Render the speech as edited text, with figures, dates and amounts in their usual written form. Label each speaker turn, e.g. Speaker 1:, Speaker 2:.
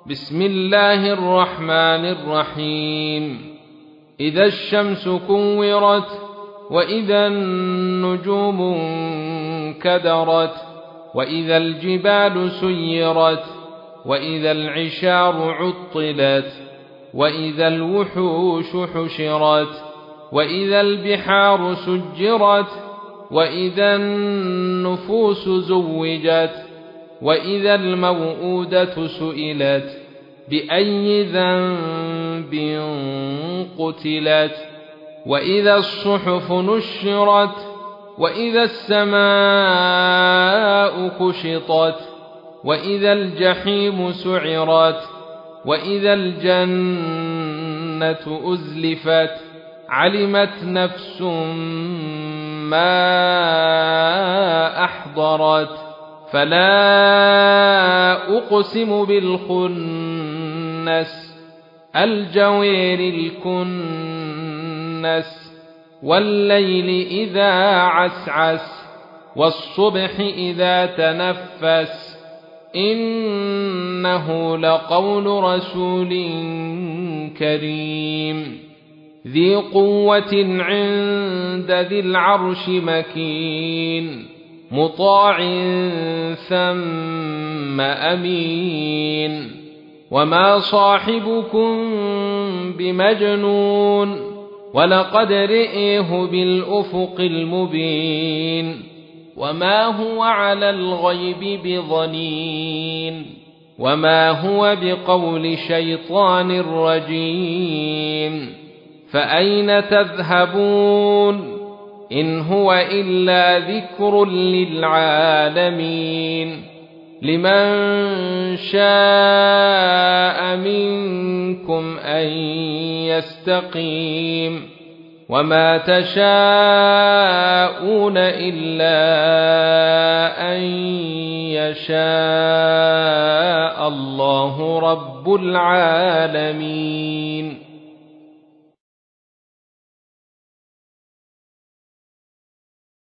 Speaker 1: بسم الله الرحمن الرحيم. إذا الشمس كورت وإذا النجوم انكدرت وإذا الجبال سيرت وإذا العشار عطلت وإذا الوحوش حشرت وإذا البحار سجرت وإذا النفوس زوجت وإذا الموءودة سئلت بأي ذنب قتلت وإذا الصحف نشرت وإذا السماء كشطت وإذا الجحيم سعرت وإذا الجنة أزلفت علمت نفس ما أحضرت فلا أقسم بالخنس الجوار الكنس والليل إذا عسعس والصبح إذا تنفس إنه لقول رسول كريم ذي قوة عند ذي العرش مكين مطاع ثم أمين وما صاحبكم بمجنون ولقد رئيه بالأفق المبين وما هو على الغيب بضنين وما هو بقول شيطان رجيم فأين تذهبون إن هو إلا ذكر للعالمين لمن شاء منكم أن يستقيم وما تشاءون إلا أن يشاء الله رب العالمين.